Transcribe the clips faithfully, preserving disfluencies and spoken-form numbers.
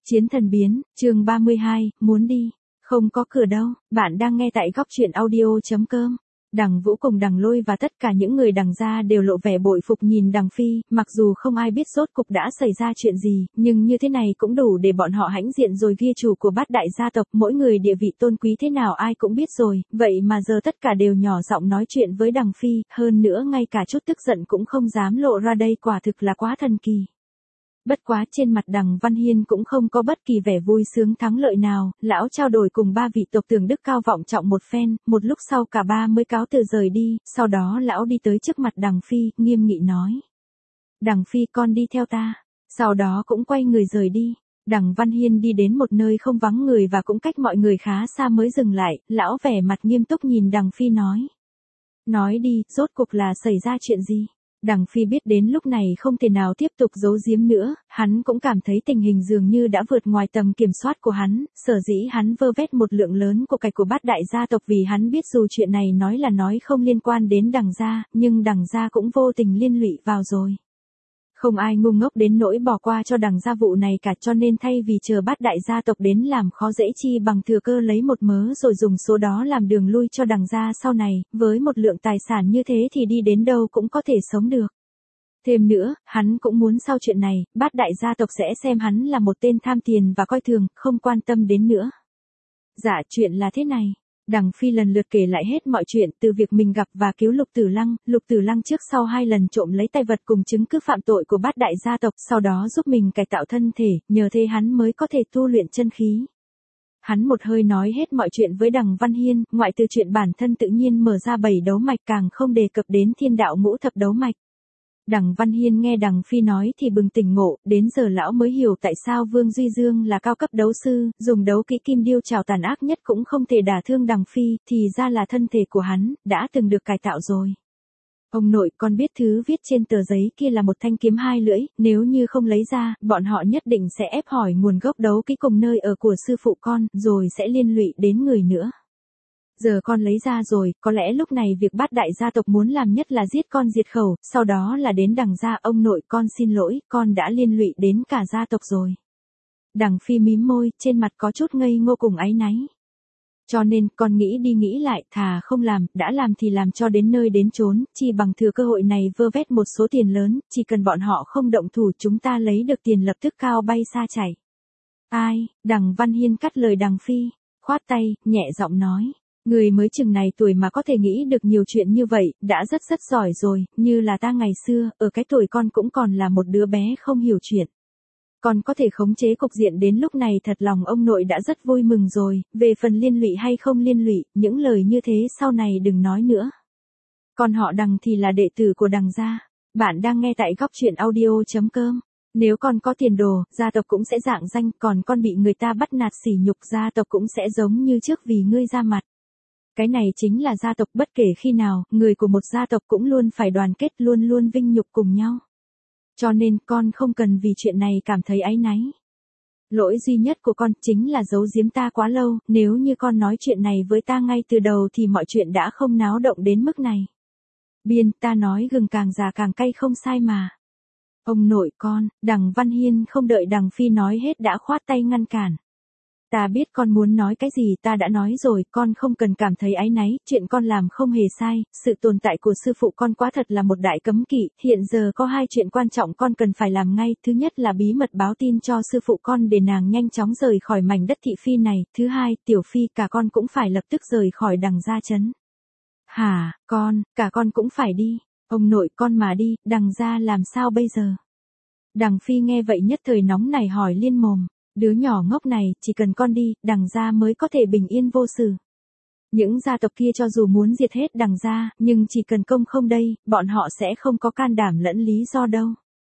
Chiến thần biến, chương ba mươi hai, muốn đi, không có cửa đâu, bạn đang nghe tại góc truyện audio.com. Đằng Vũ cùng Đằng Lôi và tất cả những người Đằng gia đều lộ vẻ bội phục nhìn Đằng Phi, mặc dù không ai biết rốt cục đã xảy ra chuyện gì, nhưng như thế này cũng đủ để bọn họ hãnh diện rồi ghi chủ của bát đại gia tộc, mỗi người địa vị tôn quý thế nào ai cũng biết rồi, vậy mà giờ tất cả đều nhỏ giọng nói chuyện với Đằng Phi, hơn nữa ngay cả chút tức giận cũng không dám lộ ra đây, quả thực là quá thần kỳ. Bất quá trên mặt Đằng Văn Hiên cũng không có bất kỳ vẻ vui sướng thắng lợi nào, lão trao đổi cùng ba vị tộc trưởng đức cao vọng trọng một phen, một lúc sau cả ba mới cáo từ rời đi, sau đó lão đi tới trước mặt Đằng Phi, nghiêm nghị nói. Đằng Phi con đi theo ta, sau đó cũng quay người rời đi. Đằng Văn Hiên đi đến một nơi không vắng người và cũng cách mọi người khá xa mới dừng lại, lão vẻ mặt nghiêm túc nhìn Đằng Phi nói. Nói đi, rốt cuộc là xảy ra chuyện gì? Đằng Phi biết đến lúc này không thể nào tiếp tục giấu giếm nữa, hắn cũng cảm thấy tình hình dường như đã vượt ngoài tầm kiểm soát của hắn, sở dĩ hắn vơ vét một lượng lớn của cải của bát đại gia tộc vì hắn biết dù chuyện này nói là nói không liên quan đến Đằng gia, nhưng Đằng gia cũng vô tình liên lụy vào rồi. Không ai ngu ngốc đến nỗi bỏ qua cho Đằng gia vụ này cả, cho nên thay vì chờ bát đại gia tộc đến làm khó dễ chi bằng thừa cơ lấy một mớ rồi dùng số đó làm đường lui cho Đằng gia sau này, với một lượng tài sản như thế thì đi đến đâu cũng có thể sống được. Thêm nữa, hắn cũng muốn sau chuyện này, bát đại gia tộc sẽ xem hắn là một tên tham tiền và coi thường, không quan tâm đến nữa. Dạ, chuyện là thế này. Đằng Phi lần lượt kể lại hết mọi chuyện, từ việc mình gặp và cứu Lục Tử Lăng, Lục Tử Lăng trước sau hai lần trộm lấy tài vật cùng chứng cứ phạm tội của bát đại gia tộc, sau đó giúp mình cải tạo thân thể, nhờ thế hắn mới có thể tu luyện chân khí. Hắn một hơi nói hết mọi chuyện với Đằng Văn Hiên, ngoại từ chuyện bản thân tự nhiên mở ra bảy đấu mạch càng không đề cập đến thiên đạo ngũ thập đấu mạch. Đằng Văn Hiên nghe Đằng Phi nói thì bừng tỉnh ngộ, đến giờ lão mới hiểu tại sao Vương Duy Dương là cao cấp đấu sư, dùng đấu kỹ kim điêu trảo tàn ác nhất cũng không thể đả thương Đằng Phi, thì ra là thân thể của hắn, đã từng được cải tạo rồi. Ông nội, con biết thứ viết trên tờ giấy kia là một thanh kiếm hai lưỡi, nếu như không lấy ra, bọn họ nhất định sẽ ép hỏi nguồn gốc đấu kỹ cùng nơi ở của sư phụ con, rồi sẽ liên lụy đến người nữa. Giờ con lấy ra rồi, có lẽ lúc này việc bát đại gia tộc muốn làm nhất là giết con diệt khẩu, sau đó là đến Đằng gia. Ông nội, con xin lỗi, con đã liên lụy đến cả gia tộc rồi. Đằng Phi mím môi, trên mặt có chút ngây ngô cùng áy náy. Cho nên, con nghĩ đi nghĩ lại, thà không làm, đã làm thì làm cho đến nơi đến chốn, chỉ bằng thừa cơ hội này vơ vét một số tiền lớn, chỉ cần bọn họ không động thủ chúng ta lấy được tiền lập tức cao bay xa chảy. Ai? Đằng Văn Hiên cắt lời Đằng Phi, khoát tay, nhẹ giọng nói. Người mới chừng này tuổi mà có thể nghĩ được nhiều chuyện như vậy, đã rất rất giỏi rồi, như là ta ngày xưa, ở cái tuổi con cũng còn là một đứa bé không hiểu chuyện. Con có thể khống chế cục diện đến lúc này, thật lòng ông nội đã rất vui mừng rồi, về phần liên lụy hay không liên lụy, những lời như thế sau này đừng nói nữa. Còn họ Đằng thì là đệ tử của Đằng gia. Bạn đang nghe tại góc truyện audio.com. Nếu con có tiền đồ, gia tộc cũng sẽ rạng danh, còn con bị người ta bắt nạt sỉ nhục, gia tộc cũng sẽ giống như trước vì ngươi ra mặt. Cái này chính là gia tộc, bất kể khi nào, người của một gia tộc cũng luôn phải đoàn kết, luôn luôn vinh nhục cùng nhau. Cho nên con không cần vì chuyện này cảm thấy áy náy. Lỗi duy nhất của con chính là giấu giếm ta quá lâu, nếu như con nói chuyện này với ta ngay từ đầu thì mọi chuyện đã không náo động đến mức này. Biên, ta nói gừng càng già càng cay không sai mà. Ông nội con, Đằng Văn Hiên không đợi Đằng Phi nói hết đã khoát tay ngăn cản. Ta biết con muốn nói cái gì, ta đã nói rồi, con không cần cảm thấy áy náy, chuyện con làm không hề sai, sự tồn tại của sư phụ con quá thật là một đại cấm kỵ, hiện giờ có hai chuyện quan trọng con cần phải làm ngay, thứ nhất là bí mật báo tin cho sư phụ con để nàng nhanh chóng rời khỏi mảnh đất thị phi này, thứ hai, Tiểu Phi, cả con cũng phải lập tức rời khỏi Đằng gia trấn. Hả, con, cả con cũng phải đi, ông nội con mà đi, Đằng gia làm sao bây giờ? Đằng Phi nghe vậy nhất thời nóng nảy hỏi liên mồm. Đứa nhỏ ngốc này, chỉ cần con đi, Đằng gia mới có thể bình yên vô sự. Những gia tộc kia cho dù muốn diệt hết Đằng gia, nhưng chỉ cần công không đây, bọn họ sẽ không có can đảm lẫn lý do đâu.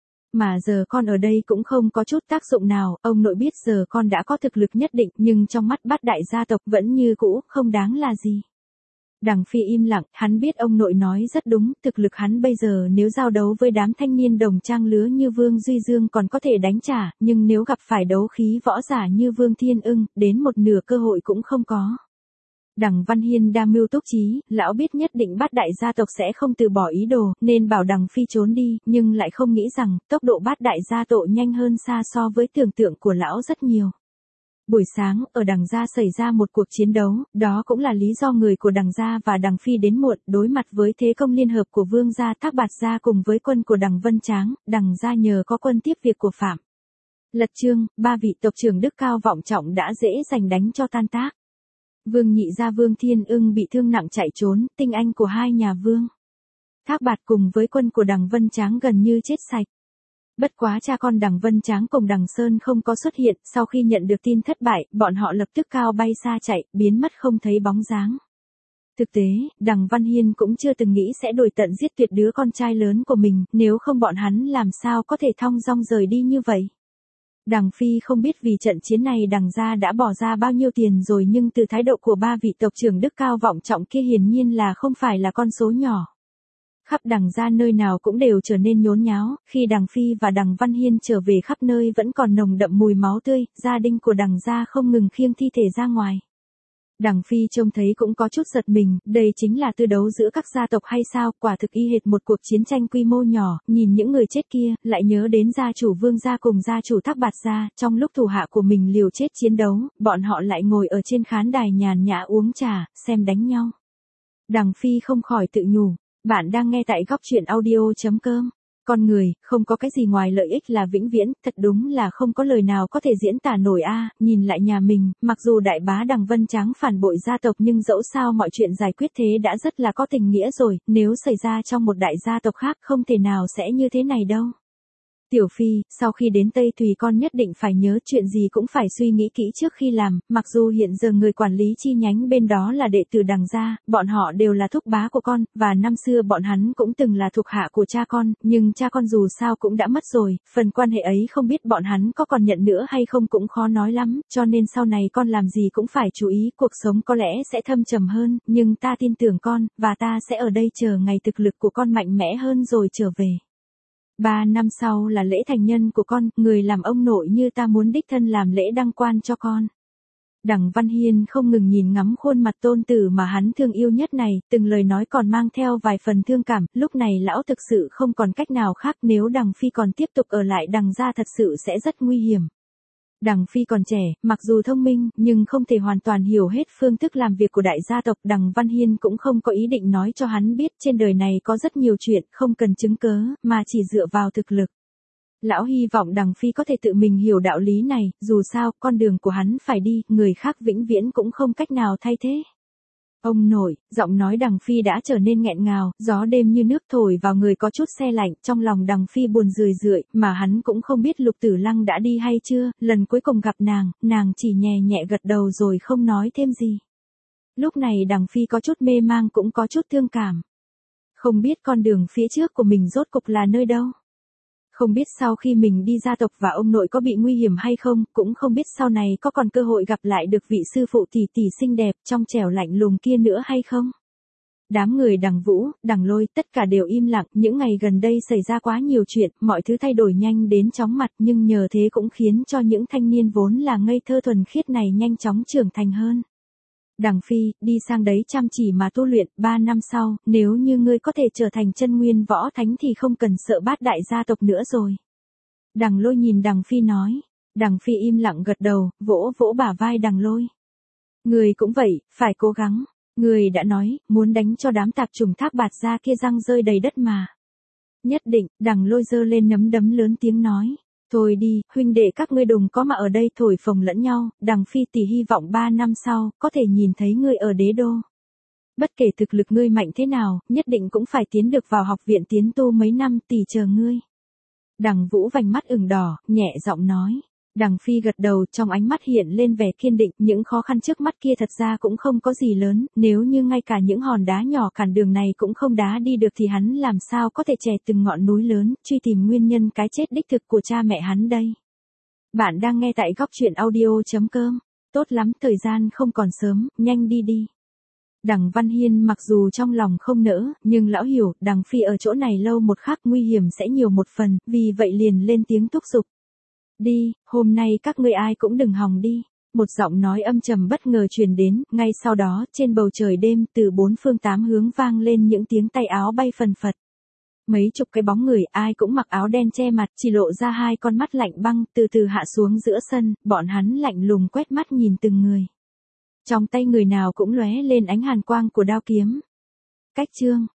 Mà giờ con ở đây cũng không có chút tác dụng nào, ông nội biết giờ con đã có thực lực nhất định, nhưng trong mắt bát đại gia tộc vẫn như cũ, không đáng là gì. Đằng Phi im lặng, hắn biết ông nội nói rất đúng, thực lực hắn bây giờ nếu giao đấu với đám thanh niên đồng trang lứa như Vương Duy Dương còn có thể đánh trả, nhưng nếu gặp phải đấu khí võ giả như Vương Thiên Ưng, đến một nửa cơ hội cũng không có. Đằng Văn Hiên đa mưu túc trí, lão biết nhất định bát đại gia tộc sẽ không từ bỏ ý đồ, nên bảo Đằng Phi trốn đi, nhưng lại không nghĩ rằng, tốc độ bát đại gia tộc nhanh hơn xa so với tưởng tượng của lão rất nhiều. Buổi sáng, ở Đằng gia xảy ra một cuộc chiến đấu, đó cũng là lý do người của Đằng gia và Đằng Phi đến muộn, đối mặt với thế công liên hợp của Vương gia Thác Bạt gia cùng với quân của Đằng Vân Tráng, Đằng gia nhờ có quân tiếp việc của Phạm Lật Trương, ba vị tộc trưởng đức cao vọng trọng đã dễ giành đánh cho tan tác. Vương Nhị gia Vương Thiên Ưng bị thương nặng chạy trốn, tinh anh của hai nhà Vương Thác Bạt cùng với quân của Đằng Vân Tráng gần như chết sạch. Bất quá cha con Đằng Vân Tráng cùng Đằng Sơn không có xuất hiện, sau khi nhận được tin thất bại, bọn họ lập tức cao bay xa chạy, biến mất không thấy bóng dáng. Thực tế, Đằng Văn Hiên cũng chưa từng nghĩ sẽ đuổi tận giết tuyệt đứa con trai lớn của mình, nếu không bọn hắn làm sao có thể thong dong rời đi như vậy. Đằng Phi không biết vì trận chiến này Đằng gia đã bỏ ra bao nhiêu tiền rồi, nhưng từ thái độ của ba vị tộc trưởng đức cao vọng trọng kia hiển nhiên là không phải là con số nhỏ. Khắp Đằng gia nơi nào cũng đều trở nên nhốn nháo, khi Đằng Phi và Đằng Văn Hiên trở về khắp nơi vẫn còn nồng đậm mùi máu tươi, gia đình của Đằng gia không ngừng khiêng thi thể ra ngoài. Đằng Phi trông thấy cũng có chút giật mình, đây chính là tư đấu giữa các gia tộc hay sao, quả thực y hệt một cuộc chiến tranh quy mô nhỏ, nhìn những người chết kia, lại nhớ đến gia chủ Vương gia cùng gia chủ Thác Bạt gia, trong lúc thủ hạ của mình liều chết chiến đấu, bọn họ lại ngồi ở trên khán đài nhàn nhã uống trà, xem đánh nhau. Đằng Phi không khỏi tự nhủ, bạn đang nghe tại góc truyện audio chấm com. Con người, không có cái gì ngoài lợi ích là vĩnh viễn, thật đúng là không có lời nào có thể diễn tả nổi a. Nhìn lại nhà mình, mặc dù đại bá Đằng Vân Tráng phản bội gia tộc nhưng dẫu sao mọi chuyện giải quyết thế đã rất là có tình nghĩa rồi, nếu xảy ra trong một đại gia tộc khác không thể nào sẽ như thế này đâu. Tiểu Phi, sau khi đến Tây Thùy con nhất định phải nhớ chuyện gì cũng phải suy nghĩ kỹ trước khi làm, mặc dù hiện giờ người quản lý chi nhánh bên đó là đệ tử Đằng gia, bọn họ đều là thúc bá của con, và năm xưa bọn hắn cũng từng là thuộc hạ của cha con, nhưng cha con dù sao cũng đã mất rồi, phần quan hệ ấy không biết bọn hắn có còn nhận nữa hay không cũng khó nói lắm, cho nên sau này con làm gì cũng phải chú ý, cuộc sống có lẽ sẽ thâm trầm hơn, nhưng ta tin tưởng con, và ta sẽ ở đây chờ ngày thực lực của con mạnh mẽ hơn rồi trở về. Ba năm sau là lễ thành nhân của con, người làm ông nội như ta muốn đích thân làm lễ đăng quan cho con. Đằng Văn Hiên không ngừng nhìn ngắm khuôn mặt tôn tử mà hắn thương yêu nhất này, từng lời nói còn mang theo vài phần thương cảm, lúc này lão thực sự không còn cách nào khác, nếu Đằng Phi còn tiếp tục ở lại Đằng gia thật sự sẽ rất nguy hiểm. Đằng Phi còn trẻ, mặc dù thông minh, nhưng không thể hoàn toàn hiểu hết phương thức làm việc của đại gia tộc. Đằng Văn Hiên cũng không có ý định nói cho hắn biết trên đời này có rất nhiều chuyện không cần chứng cớ, mà chỉ dựa vào thực lực. Lão hy vọng Đằng Phi có thể tự mình hiểu đạo lý này, dù sao, con đường của hắn phải đi, người khác vĩnh viễn cũng không cách nào thay thế. Ông nội, giọng nói Đằng Phi đã trở nên nghẹn ngào, gió đêm như nước thổi vào người có chút se lạnh, trong lòng Đằng Phi buồn rười rượi, mà hắn cũng không biết Lục Tử Lăng đã đi hay chưa, lần cuối cùng gặp nàng, nàng chỉ nhẹ nhẹ gật đầu rồi không nói thêm gì. Lúc này Đằng Phi có chút mê mang cũng có chút thương cảm. Không biết con đường phía trước của mình rốt cục là nơi đâu. Không biết sau khi mình đi gia tộc và ông nội có bị nguy hiểm hay không, cũng không biết sau này có còn cơ hội gặp lại được vị sư phụ tỷ tỷ xinh đẹp, trong trẻo lạnh lùng kia nữa hay không. Đám người Đằng Vũ, Đằng Lôi, tất cả đều im lặng, những ngày gần đây xảy ra quá nhiều chuyện, mọi thứ thay đổi nhanh đến chóng mặt, nhưng nhờ thế cũng khiến cho những thanh niên vốn là ngây thơ thuần khiết này nhanh chóng trưởng thành hơn. Đằng Phi, đi sang đấy chăm chỉ mà tu luyện, ba năm sau, nếu như ngươi có thể trở thành chân nguyên võ thánh thì không cần sợ bát đại gia tộc nữa rồi. Đằng Lôi nhìn Đằng Phi nói. Đằng Phi im lặng gật đầu, vỗ vỗ bả vai Đằng Lôi. Ngươi cũng vậy, phải cố gắng. Ngươi đã nói, muốn đánh cho đám tạp chủng Thác Bạt gia kia răng rơi đầy đất mà. Nhất định, Đằng Lôi giơ lên nắm đấm lớn tiếng nói. Thôi đi, huynh đệ các ngươi đừng có mà ở đây thổi phồng lẫn nhau, Đằng Phi tỷ hy vọng ba năm sau, có thể nhìn thấy ngươi ở đế đô. Bất kể thực lực ngươi mạnh thế nào, nhất định cũng phải tiến được vào học viện tiến tu mấy năm, tỷ chờ ngươi. Đằng Vũ vành mắt ửng đỏ, nhẹ giọng nói. Đằng Phi gật đầu, trong ánh mắt hiện lên vẻ kiên định, những khó khăn trước mắt kia thật ra cũng không có gì lớn, nếu như ngay cả những hòn đá nhỏ cản đường này cũng không đá đi được thì hắn làm sao có thể chè từng ngọn núi lớn, truy tìm nguyên nhân cái chết đích thực của cha mẹ hắn đây. Bạn đang nghe tại góc truyện audio chấm com. Tốt lắm, thời gian không còn sớm, nhanh đi đi. Đằng Văn Hiên mặc dù trong lòng không nỡ, nhưng lão hiểu, Đằng Phi ở chỗ này lâu một khắc nguy hiểm sẽ nhiều một phần, vì vậy liền lên tiếng thúc giục. Đi, hôm nay các ngươi ai cũng đừng hòng đi. một giọng nói âm trầm bất ngờ truyền đến, ngay sau đó, trên bầu trời đêm, từ bốn phương tám hướng vang lên những tiếng tay áo bay phần phật. Mấy chục cái bóng người, ai cũng mặc áo đen che mặt, chỉ lộ ra hai con mắt lạnh băng, từ từ hạ xuống giữa sân, bọn hắn lạnh lùng quét mắt nhìn từng người. Trong tay người nào cũng lóe lên ánh hàn quang của đao kiếm. Cách chương